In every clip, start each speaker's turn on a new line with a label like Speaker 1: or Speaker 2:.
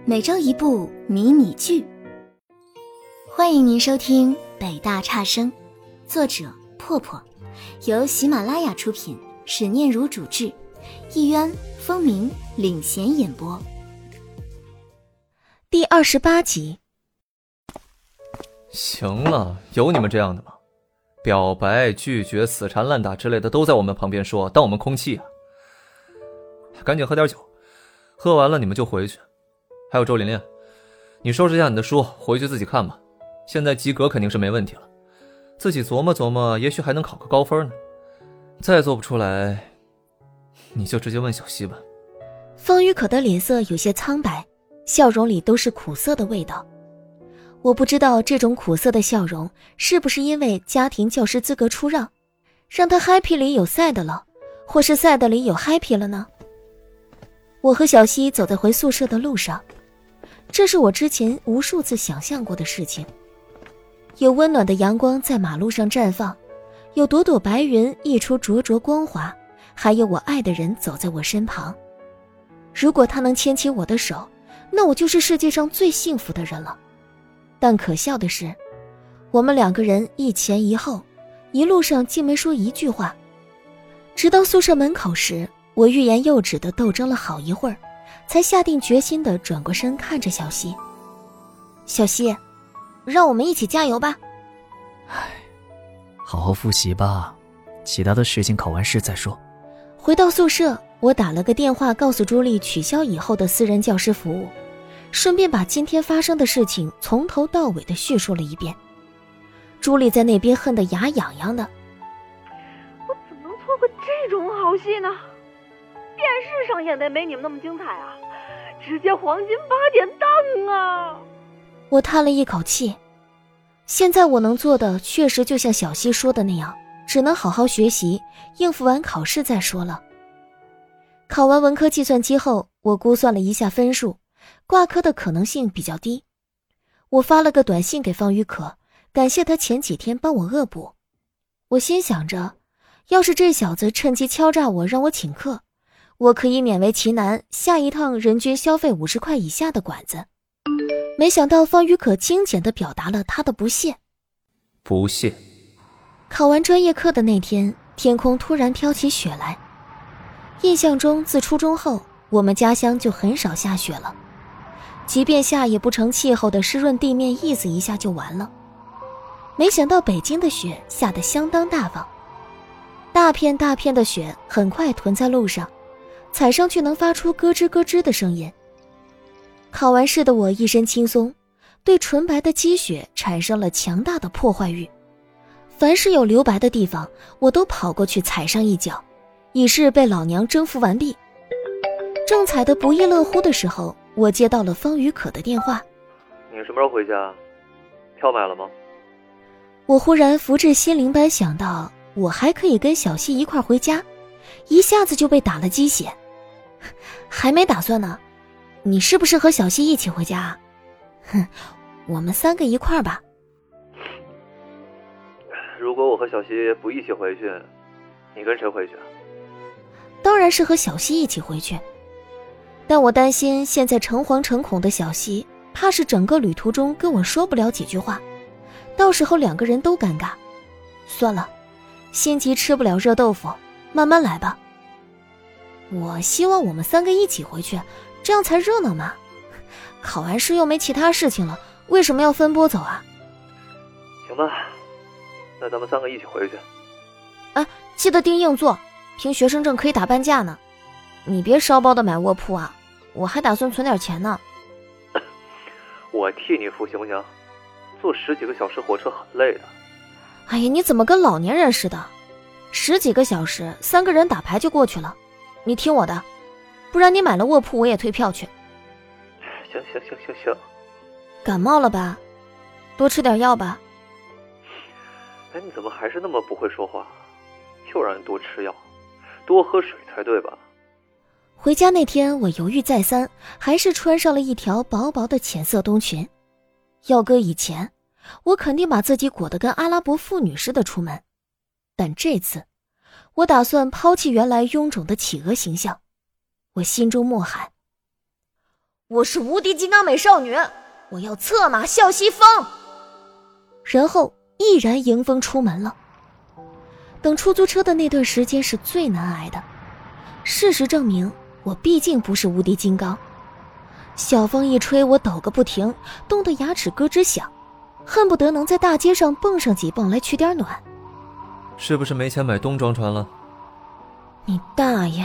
Speaker 1: 每周一部迷你剧。欢迎您收听北大差生，作者破破，由喜马拉雅出品，史念如主制，一渊、风鸣领衔演播。第28集。
Speaker 2: 行了，有你们这样的吗？表白、拒绝、死缠烂打之类的都在我们旁边说，当我们空气啊。赶紧喝点酒，喝完了你们就回去。还有周琳琳，你收拾一下你的书，回去自己看吧。现在及格肯定是没问题了，自己琢磨琢磨，也许还能考个高分呢。再做不出来，你就直接问小溪吧。
Speaker 1: 方雨可的脸色有些苍白，笑容里都是苦涩的味道。我不知道这种苦涩的笑容是不是因为家庭教师资格出让，让他 happy 里有 sad 了，或是 sad 里有 happy 了呢？我和小溪走在回宿舍的路上，这是我之前无数次想象过的事情。有温暖的阳光在马路上绽放，有朵朵白云溢出灼灼光华，还有我爱的人走在我身旁。如果他能牵起我的手，那我就是世界上最幸福的人了。但可笑的是，我们两个人一前一后，一路上竟没说一句话。直到宿舍门口时，我欲言又止地斗争了好一会儿，才下定决心地转过身看着小溪。小溪，让我们一起加油吧。
Speaker 3: 好好复习吧，其他的事情考完试再说。
Speaker 1: 回到宿舍，我打了个电话告诉朱莉取消以后的私人教师服务，顺便把今天发生的事情从头到尾地叙述了一遍。朱莉在那边恨得牙痒痒的。
Speaker 4: 我怎么能错过这种好戏呢？电视上演的没你们那么精彩啊，直接黄金8点档啊！
Speaker 1: 我叹了一口气，现在我能做的确实就像小溪说的那样，只能好好学习，应付完考试再说了。考完文科计算机后，我估算了一下分数，挂科的可能性比较低。我发了个短信给方雨可，感谢他前几天帮我恶补。我心想着，要是这小子趁机敲诈我让我请客，我可以勉为其难下一趟人均消费50块以下的馆子。没想到方雨可精简地表达了他的不屑。
Speaker 2: 不屑。
Speaker 1: 考完专业课的那天，天空突然飘起雪来。印象中自初中后，我们家乡就很少下雪了，即便下也不成气候的湿润地面意思一下就完了。没想到北京的雪下得相当大方，大片大片的雪很快囤在路上，踩上去能发出咯吱咯吱的声音。考完试的我一身轻松，对纯白的积雪产生了强大的破坏欲。凡是有留白的地方，我都跑过去踩上一脚，以示被老娘征服完毕。正踩得不亦乐乎的时候，我接到了方雨可的电话。
Speaker 2: 你什么时候回家？票买了吗？
Speaker 1: 我忽然福至心灵般想到，我还可以跟小溪一块回家，一下子就被打了鸡血。还没打算呢，你是不是和小溪一起回家啊？哼，我们3个一块吧。
Speaker 2: 如果我和小溪不一起回去，你跟谁回去啊？
Speaker 1: 当然是和小溪一起回去，但我担心现在诚惶诚恐的小溪，怕是整个旅途中跟我说不了几句话，到时候2个人都尴尬。算了，心急吃不了热豆腐，慢慢来吧。我希望我们3个一起回去，这样才热闹嘛。考完试又没其他事情了，为什么要分拨走啊？
Speaker 2: 行吧，那咱们3个一起回去。
Speaker 1: 啊，记得订硬座，凭学生证可以打半价呢。你别烧包的买卧铺啊，我还打算存点钱呢。
Speaker 2: 我替你付行不行？坐10几个小时火车很累的。
Speaker 1: 哎呀，你怎么跟老年人似的？10几个小时，3个人打牌就过去了。你听我的，不然你买了卧铺我也退票去。
Speaker 2: 行。
Speaker 1: 感冒了吧？多吃点药吧。
Speaker 2: 哎，你怎么还是那么不会说话？又让人多吃药，多喝水才对吧？
Speaker 1: 回家那天我犹豫再三，还是穿上了一条薄薄的浅色冬裙。要搁以前，我肯定把自己裹得跟阿拉伯妇女似的出门，但这次我打算抛弃原来臃肿的企鹅形象。我心中默喊， 我是无敌金刚美少女，我要策马笑西风。然后毅然迎风出门了。等出租车的那段时间是最难挨的。事实证明，我毕竟不是无敌金刚。小风一吹，我抖个不停，冻得牙齿咯吱响，恨不得能在大街上蹦上几蹦来取点暖。
Speaker 2: 是不是没钱买冬装穿了？
Speaker 1: 你大爷！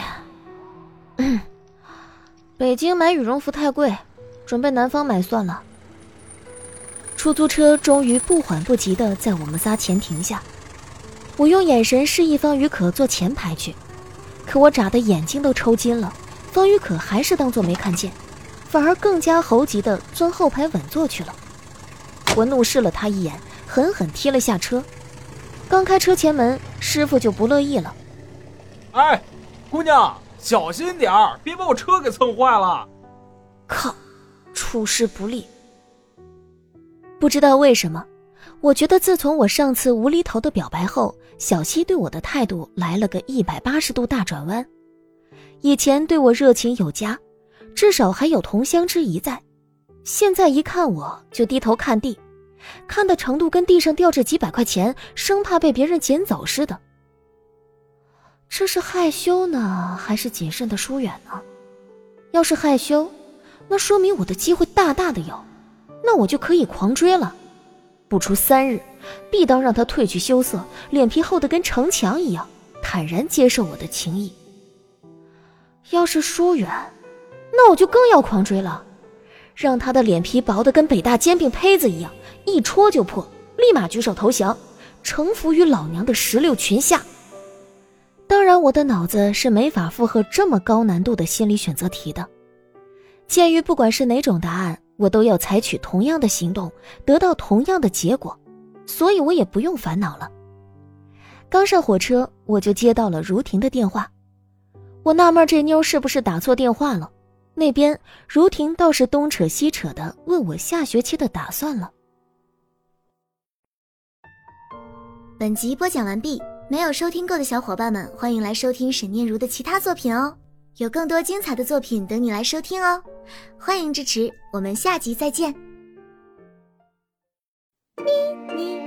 Speaker 1: 北京买羽绒服太贵，准备南方买算了。出租车终于不缓不急地在我们仨前停下，我用眼神示意方宇可坐前排去，可我眨得眼睛都抽筋了，方宇可还是当作没看见，反而更加猴急地钻后排稳坐去了。我怒视了他一眼，狠狠踢了下车。刚开车前门，师傅就不乐意了。
Speaker 5: 哎，姑娘，小心点儿，别把我车给蹭坏了。
Speaker 1: 靠，处事不力。不知道为什么，我觉得自从我上次无厘头的表白后，小西对我的态度来了个180度大转弯。以前对我热情有加，至少还有同乡之谊在，现在一看我就低头看地，看的程度跟地上掉着几百块钱，生怕被别人捡走似的。这是害羞呢，还是谨慎的疏远呢？要是害羞，那说明我的机会大大的有，那我就可以狂追了。不出3日，必当让他褪去羞涩，脸皮厚得跟城墙一样，坦然接受我的情谊。要是疏远，那我就更要狂追了，让他的脸皮薄得跟北大煎饼胚子一样，一戳就破，立马举手投降，臣服于老娘的16裙下。当然我的脑子是没法负荷这么高难度的心理选择题的。鉴于不管是哪种答案，我都要采取同样的行动，得到同样的结果，所以我也不用烦恼了。刚上火车，我就接到了如婷的电话。我纳闷这妞是不是打错电话了，那边如婷倒是东扯西扯的问我下学期的打算了。
Speaker 6: 本集播讲完毕，没有收听够的小伙伴们，欢迎来收听沈念如的其他作品哦，有更多精彩的作品等你来收听哦，欢迎支持，我们下集再见。咪咪